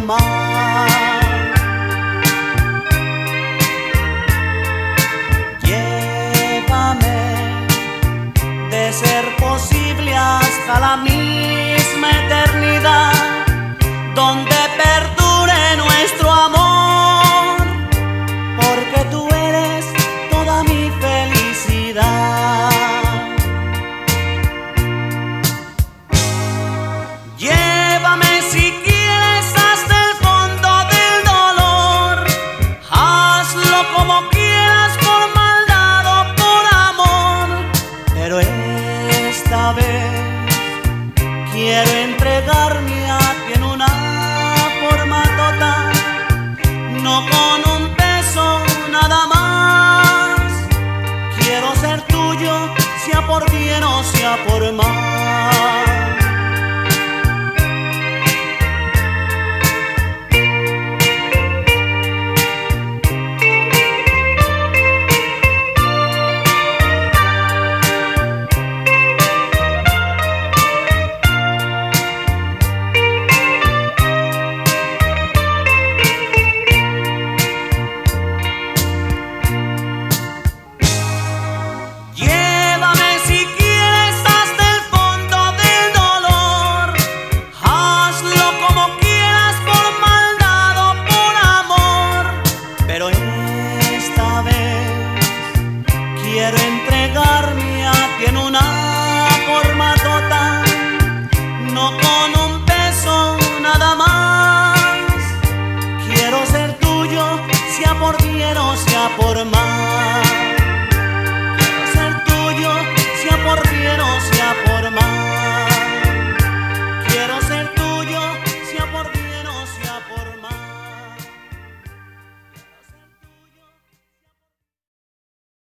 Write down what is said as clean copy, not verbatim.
más. Llévame, de ser posible, hasta la misma eternidad, donde perdure nuestro amor, porque tú eres toda mi felicidad. Llévame si quieres hasta el fondo del dolor, hazlo como quieras, por maldad o por amor, pero esta vez quiero entregarme a ti en una forma total, no con un peso nada más. Quiero ser tuyo, sea por bien o sea por mal. Quiero entregarme a ti en una forma total, no con un peso nada más. Quiero ser tuyo, sea por bien o sea por mal.